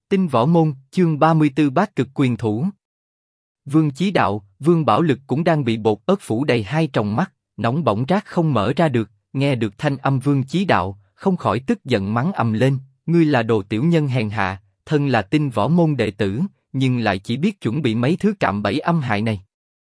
Tinh Võ Môn, chương 34 Bát Cực Quyền Thủ. Vương Chí Đạo, Vương Bảo Lực cũng đang bị bột ớt phủ đầy hai tròng mắt, nóng bỏng rát không mở ra được, nghe được thanh âm Vương Chí Đạo, không khỏi tức giận mắng ầm lên, ngươi là đồ tiểu nhân hèn hạ, thân là Tinh Võ Môn đệ tử, nhưng lại chỉ biết chuẩn bị mấy thứ cạm bẫy âm hại này.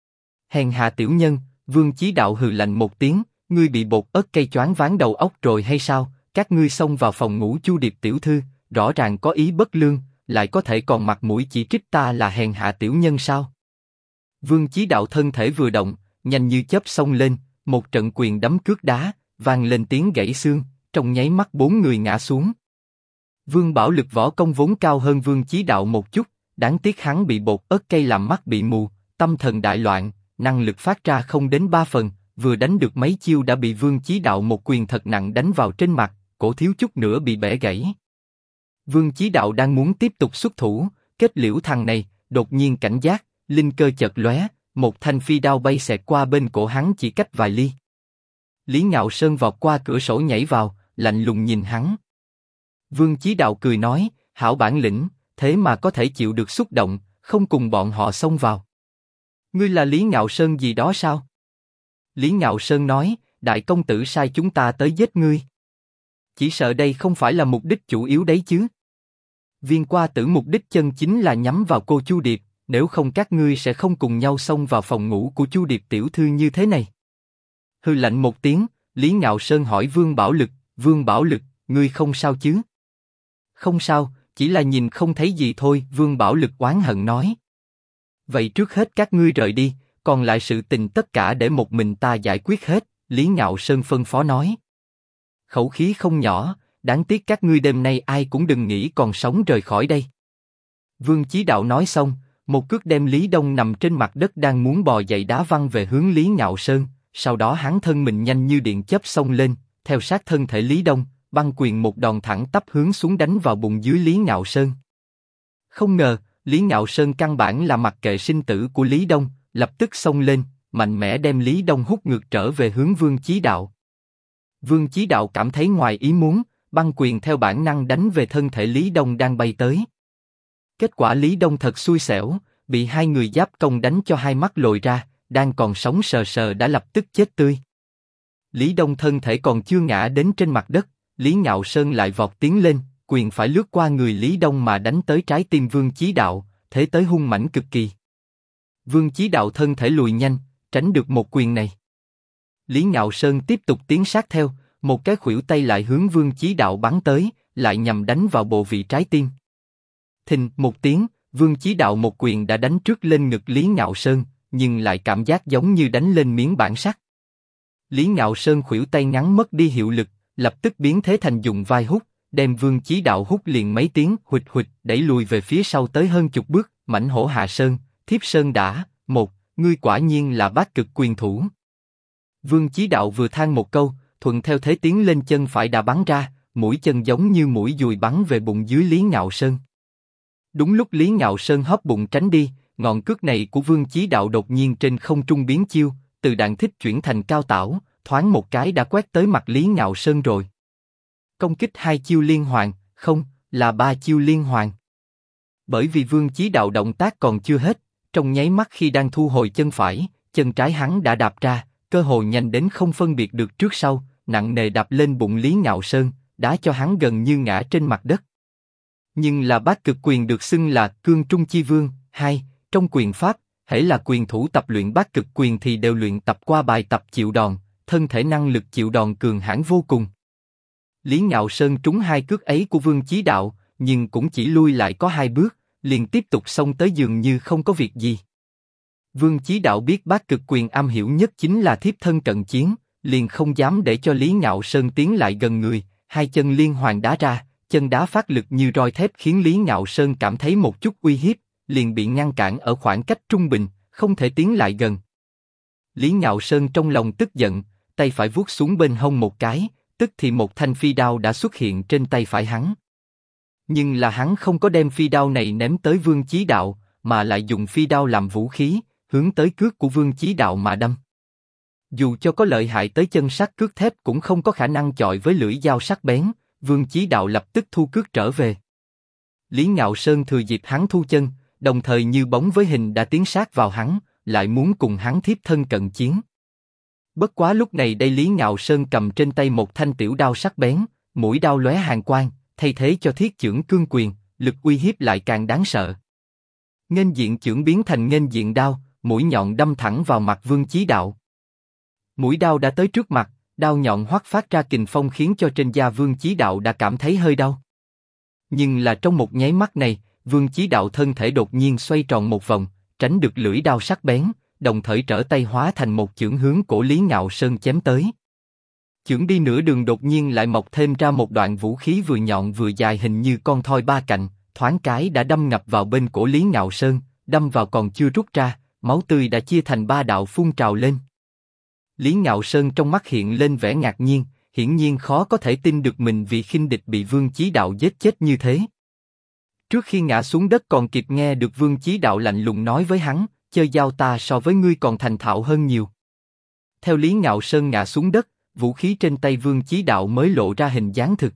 Hèn hạ tiểu nhân, Vương Chí Đạo hừ lạnh một tiếng, ngươi bị bột ớt cây choáng váng đầu óc rồi hay sao? Các ngươi xông vào phòng ngủ Chu Điệp tiểu thư, rõ ràng có ý bất lương, lại có thể còn mặt mũi chỉ trích ta là hèn hạ tiểu nhân sao? Vương Chí Đạo thân thể vừa động, nhanh như chớp xông lên, một trận quyền đấm cước đá, vang lên tiếng gãy xương, trong nháy mắt bốn người ngã xuống. Vương Bảo Lực võ công vốn cao hơn Vương Chí Đạo một chút, đáng tiếc hắn bị bột ớt cây làm mắt bị mù, tâm thần đại loạn, năng lực phát ra không đến 3 phần, vừa đánh được mấy chiêu đã bị Vương Chí Đạo một quyền thật nặng đánh vào trên mặt, cổ thiếu chút nữa bị bẻ gãy. Vương Chí Đạo đang muốn tiếp tục xuất thủ, kết liễu thằng này, đột nhiên cảnh giác, linh cơ chợt lóe, một thanh phi đao bay xẹt qua bên cổ hắn chỉ cách vài ly. Lý Ngạo Sơn vọt qua cửa sổ nhảy vào, lạnh lùng nhìn hắn. Vương Chí Đạo cười nói, hảo bản lĩnh, thế mà có thể chịu được xúc động, không cùng bọn họ xông vào. Ngươi là Lý Ngạo Sơn gì đó sao? Lý Ngạo Sơn nói, đại công tử sai chúng ta tới giết ngươi. Chỉ sợ đây không phải là mục đích chủ yếu đấy chứ. Viên Qua Tử mục đích chân chính là nhắm vào cô Chu Điệp, nếu không các ngươi sẽ không cùng nhau xông vào phòng ngủ của Chu Điệp tiểu thư như thế này. Hừ lạnh một tiếng, Lý Ngạo Sơn hỏi Vương Bảo Lực, ngươi không sao chứ? Không sao, chỉ là nhìn không thấy gì thôi, Vương Bảo Lực oán hận nói. Vậy trước hết các ngươi rời đi, còn lại sự tình tất cả để một mình ta giải quyết hết, Lý Ngạo Sơn phân phó nói. Khẩu khí không nhỏ, đáng tiếc các ngươi đêm nay ai cũng đừng nghĩ còn sống rời khỏi đây. Vương Chí Đạo nói xong, một cước đem Lý Đông nằm trên mặt đất đang muốn bò dậy đá văng về hướng Lý Ngạo Sơn, sau đó hắn thân mình nhanh như điện chớp xông lên, theo sát thân thể Lý Đông, băng quyền một đòn thẳng tắp hướng xuống đánh vào bụng dưới Lý Ngạo Sơn. Không ngờ, Lý Ngạo Sơn căn bản là mặc kệ sinh tử của Lý Đông, lập tức xông lên, mạnh mẽ đem Lý Đông hút ngược trở về hướng Vương Chí Đạo. Vương Chí Đạo cảm thấy ngoài ý muốn, băng quyền theo bản năng đánh về thân thể Lý Đông đang bay tới. Kết quả Lý Đông thật xui xẻo, bị hai người giáp công đánh cho hai mắt lồi ra, đang còn sống sờ sờ đã lập tức chết tươi. Lý Đông thân thể còn chưa ngã đến trên mặt đất, Lý Ngạo Sơn lại vọt tiến lên, quyền phải lướt qua người Lý Đông mà đánh tới trái tim Vương Chí Đạo, thế tới hung mãnh cực kỳ. Vương Chí Đạo thân thể lùi nhanh, tránh được một quyền này. Lý Ngạo Sơn tiếp tục tiến sát theo, một cái khuỷu tay lại hướng Vương Chí Đạo bắn tới, lại nhằm đánh vào bộ vị trái tim. Thình một tiếng, Vương Chí Đạo một quyền đã đánh trước lên ngực Lý Ngạo Sơn, nhưng lại cảm giác giống như đánh lên miếng bản sắt. Lý Ngạo Sơn khuỷu tay ngắn mất đi hiệu lực, lập tức biến thế thành dùng vai hút, đem Vương Chí Đạo hút liền mấy tiếng, huỵch huỵch đẩy lùi về phía sau tới hơn chục bước. Mãnh hổ hạ sơn, thiếp sơn đã, ngươi quả nhiên là bát cực quyền thủ. Vương Chí Đạo vừa than một câu, thuận theo thế tiến lên chân phải đã bắn ra, mũi chân giống như mũi dùi bắn về bụng dưới Lý Ngạo Sơn. Đúng lúc Lý Ngạo Sơn hấp bụng tránh đi, ngọn cước này của Vương Chí Đạo đột nhiên trên không trung biến chiêu, từ đạn thích chuyển thành cao tảo, thoáng một cái đã quét tới mặt Lý Ngạo Sơn rồi. Công kích hai chiêu liên hoàn, không, là ba chiêu liên hoàn. Bởi vì Vương Chí Đạo động tác còn chưa hết, trong nháy mắt khi đang thu hồi chân phải, chân trái hắn đã đạp ra, cơ hội nhanh đến không phân biệt được trước sau, nặng nề đạp lên bụng Lý Ngạo Sơn, đá cho hắn gần như ngã trên mặt đất. Nhưng là bát cực quyền được xưng là cương trung chi vương, trong quyền pháp, hễ là quyền thủ tập luyện bát cực quyền thì đều luyện tập qua bài tập chịu đòn, thân thể năng lực chịu đòn cường hãn vô cùng. Lý Ngạo Sơn trúng hai cước ấy của Vương Chí Đạo, nhưng cũng chỉ lui lại có 2 bước, liền tiếp tục xông tới dường như không có việc gì. Vương Chí Đạo biết bát cực quyền am hiểu nhất chính là thiếp thân cận chiến, liền không dám để cho Lý Ngạo Sơn tiến lại gần người, hai chân liên hoàn đá ra, chân đá phát lực như roi thép khiến Lý Ngạo Sơn cảm thấy một chút uy hiếp, liền bị ngăn cản ở khoảng cách trung bình, không thể tiến lại gần. Lý Ngạo Sơn trong lòng tức giận, tay phải vuốt xuống bên hông một cái, tức thì một thanh phi đao đã xuất hiện trên tay phải hắn. Nhưng là hắn không có đem phi đao này ném tới Vương Chí Đạo, mà lại dùng phi đao làm vũ khí, hướng tới cước của Vương Chí Đạo mà đâm. Dù cho có lợi hại tới chân sắt cước thép cũng không có khả năng chọi với lưỡi dao sắc bén, Vương Chí Đạo lập tức thu cước trở về. Lý Ngạo Sơn thừa dịp hắn thu chân, đồng thời như bóng với hình đã tiến sát vào hắn, lại muốn cùng hắn thiếp thân cận chiến. Bất quá lúc này đây Lý Ngạo Sơn cầm trên tay một thanh tiểu đao sắc bén, mũi đao lóe hàn quang, thay thế cho thiết chưởng cương quyền, lực uy hiếp lại càng đáng sợ. Nghênh diện chưởng biến thành nghênh diện đao, mũi nhọn đâm thẳng vào mặt Vương Chí Đạo. Mũi đao đã tới trước mặt, đao nhọn hoắt phát ra kình phong khiến cho trên da Vương Chí Đạo đã cảm thấy hơi đau. Nhưng là trong một nháy mắt này, Vương Chí Đạo thân thể đột nhiên xoay tròn một vòng, tránh được lưỡi đao sắc bén, đồng thời trở tay hóa thành một chưởng hướng cổ Lý Ngạo Sơn chém tới. Chưởng đi nửa đường đột nhiên lại mọc thêm ra một đoạn vũ khí vừa nhọn vừa dài hình như con thoi ba cạnh, thoáng cái đã đâm ngập vào bên cổ Lý Ngạo Sơn, đâm vào còn chưa rút ra, máu tươi đã chia thành ba đạo phun trào lên. Lý Ngạo Sơn trong mắt hiện lên vẻ ngạc nhiên, hiển nhiên khó có thể tin được mình vì khinh địch bị Vương Chí Đạo giết chết như thế. Trước khi ngã xuống đất còn kịp nghe được Vương Chí Đạo lạnh lùng nói với hắn, chơi dao ta so với ngươi còn thành thạo hơn nhiều. Theo Lý Ngạo Sơn ngã xuống đất, vũ khí trên tay Vương Chí Đạo mới lộ ra hình dáng thực.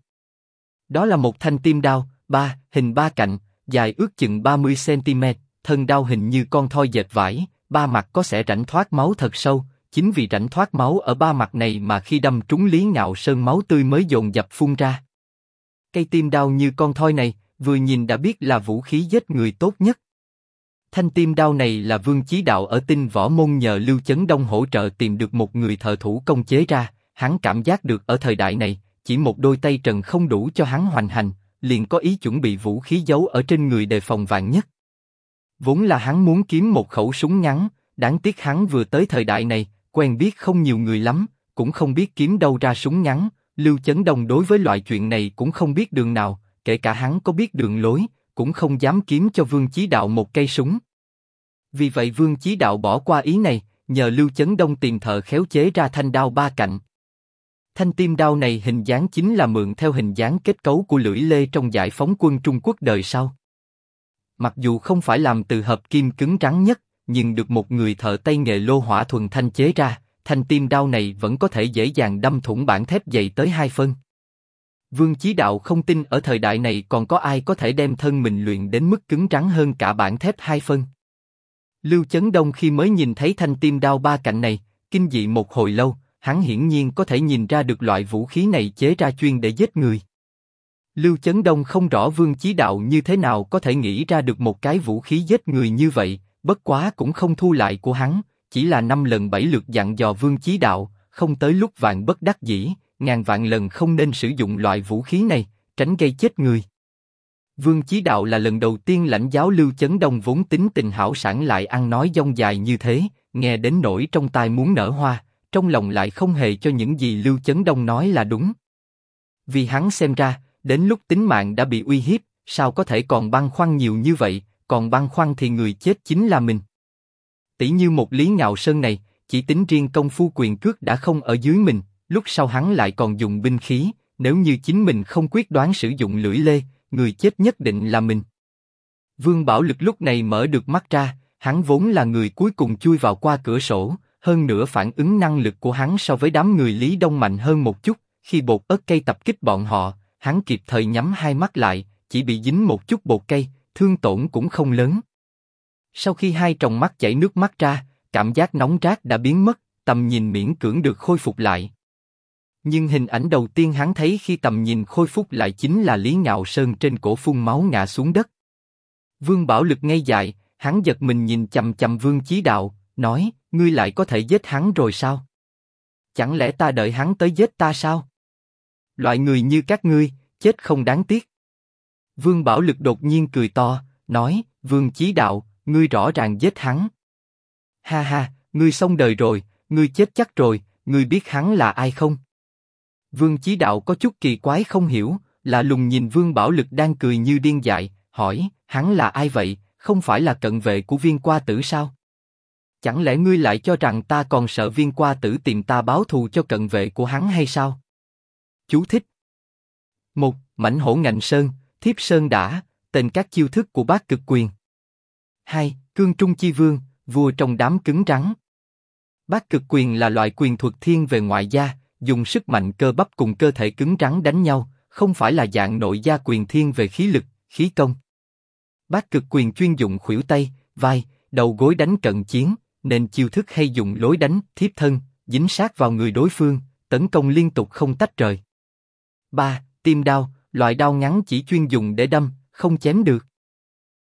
Đó là một thanh tim đao, hình ba cạnh, dài ước chừng 30 cm, thân đao hình như con thoi dệt vải, ba mặt có sẽ rãnh thoát máu thật sâu. Chính vì rãnh thoát máu ở ba mặt này mà khi đâm trúng Lý Ngạo Sơn máu tươi mới dồn dập phun ra. Cây tim đao như con thoi này, vừa nhìn đã biết là vũ khí giết người tốt nhất. Thanh tim đao này là Vương Chí Đạo ở Tinh Võ Môn nhờ Lưu Chấn Đông hỗ trợ tìm được một người thợ thủ công chế ra. Hắn cảm giác được ở thời đại này, chỉ một đôi tay trần không đủ cho hắn hoành hành, liền có ý chuẩn bị vũ khí giấu ở trên người đề phòng vạn nhất. Vốn là hắn muốn kiếm một khẩu súng ngắn, đáng tiếc hắn vừa tới thời đại này, quen biết không nhiều người lắm, cũng không biết kiếm đâu ra súng ngắn. Lưu Chấn Đông đối với loại chuyện này cũng không biết đường nào, kể cả hắn có biết đường lối, cũng không dám kiếm cho Vương Chí Đạo một cây súng. Vì vậy Vương Chí Đạo bỏ qua ý này, nhờ Lưu Chấn Đông tìm thợ khéo chế ra thanh đao ba cạnh. Thanh tim đao này hình dáng chính là mượn theo hình dáng kết cấu của lưỡi lê trong giải phóng quân Trung Quốc đời sau. Mặc dù không phải làm từ hợp kim cứng rắn nhất, nhưng được một người thợ tay nghề lô hỏa thuần thanh chế ra, thanh tim đao này vẫn có thể dễ dàng đâm thủng bản thép dày tới 2 phân. Vương Chí Đạo không tin ở thời đại này còn có ai có thể đem thân mình luyện đến mức cứng rắn hơn cả bản thép 2 phân. Lưu Chấn Đông khi mới nhìn thấy thanh tim đao ba cạnh này, kinh dị một hồi lâu, hắn hiển nhiên có thể nhìn ra được loại vũ khí này chế ra chuyên để giết người. Lưu Chấn Đông không rõ Vương Chí Đạo như thế nào có thể nghĩ ra được một cái vũ khí giết người như vậy, bất quá cũng không thu lại của hắn, chỉ là 5 lần 7 lượt dặn dò Vương Chí Đạo, không tới lúc vạn bất đắc dĩ, ngàn vạn lần không nên sử dụng loại vũ khí này, tránh gây chết người. Vương Chí Đạo là lần đầu tiên lãnh giáo Lưu Chấn Đông vốn tính tình hảo sảng lại ăn nói dông dài như thế, nghe đến nỗi trong tai muốn nở hoa, trong lòng lại không hề cho những gì Lưu Chấn Đông nói là đúng. Vì hắn xem ra, đến lúc tính mạng đã bị uy hiếp, sao có thể còn băn khoăn nhiều như vậy, còn băn khoăn thì người chết chính là mình. Tỷ như một Lý Ngạo Sơn này, chỉ tính riêng công phu quyền cước đã không ở dưới mình, lúc sau hắn lại còn dùng binh khí, nếu như chính mình không quyết đoán sử dụng lưỡi lê, người chết nhất định là mình. Vương Bảo Lực lúc này mở được mắt ra, hắn vốn là người cuối cùng chui vào qua cửa sổ, hơn nữa phản ứng năng lực của hắn so với đám người Lý Đông mạnh hơn một chút, khi bột ớt cây tập kích bọn họ, hắn kịp thời nhắm hai mắt lại, chỉ bị dính một chút bột cây, thương tổn cũng không lớn. Sau khi hai tròng mắt chảy nước mắt ra, cảm giác nóng rát đã biến mất, tầm nhìn miễn cưỡng được khôi phục lại. Nhưng hình ảnh đầu tiên hắn thấy khi tầm nhìn khôi phục lại chính là Lý Ngạo Sơn trên cổ phun máu ngã xuống đất. Vương Bảo Lực ngây dại, hắn giật mình nhìn chằm chằm Vương Chí Đạo, nói, ngươi lại có thể giết hắn rồi sao? Chẳng lẽ ta đợi hắn tới giết ta sao? Loại người như các ngươi, chết không đáng tiếc. Vương Bảo Lực đột nhiên cười to, nói, Vương Chí Đạo, ngươi rõ ràng giết hắn. Ha ha, ngươi xong đời rồi, ngươi chết chắc rồi, ngươi biết hắn là ai không? Vương Chí Đạo có chút kỳ quái không hiểu, lạ lùng nhìn Vương Bảo Lực đang cười như điên dại, hỏi, hắn là ai vậy, không phải là cận vệ của Viên Qua Tử sao? Chẳng lẽ ngươi lại cho rằng ta còn sợ Viên Qua Tử tìm ta báo thù cho cận vệ của hắn hay sao? Chú thích 1. Mãnh hổ ngạnh sơn, thiếp sơn đã, tên các chiêu thức của Bát Cực Quyền. 2. Cương Trung Chi Vương, vua trong đám cứng rắn. Bát Cực Quyền là loại quyền thuật thiên về ngoại gia, dùng sức mạnh cơ bắp cùng cơ thể cứng rắn đánh nhau, không phải là dạng nội gia quyền thiên về khí lực, khí công. Bát cực quyền chuyên dụng khuỷu tay, vai, đầu gối đánh cận chiến, nên chiêu thức hay dùng lối đánh thiếp thân, dính sát vào người đối phương, tấn công liên tục không tách rời. 3. Tiêm đao, loại đao ngắn chỉ chuyên dùng để đâm, không chém được.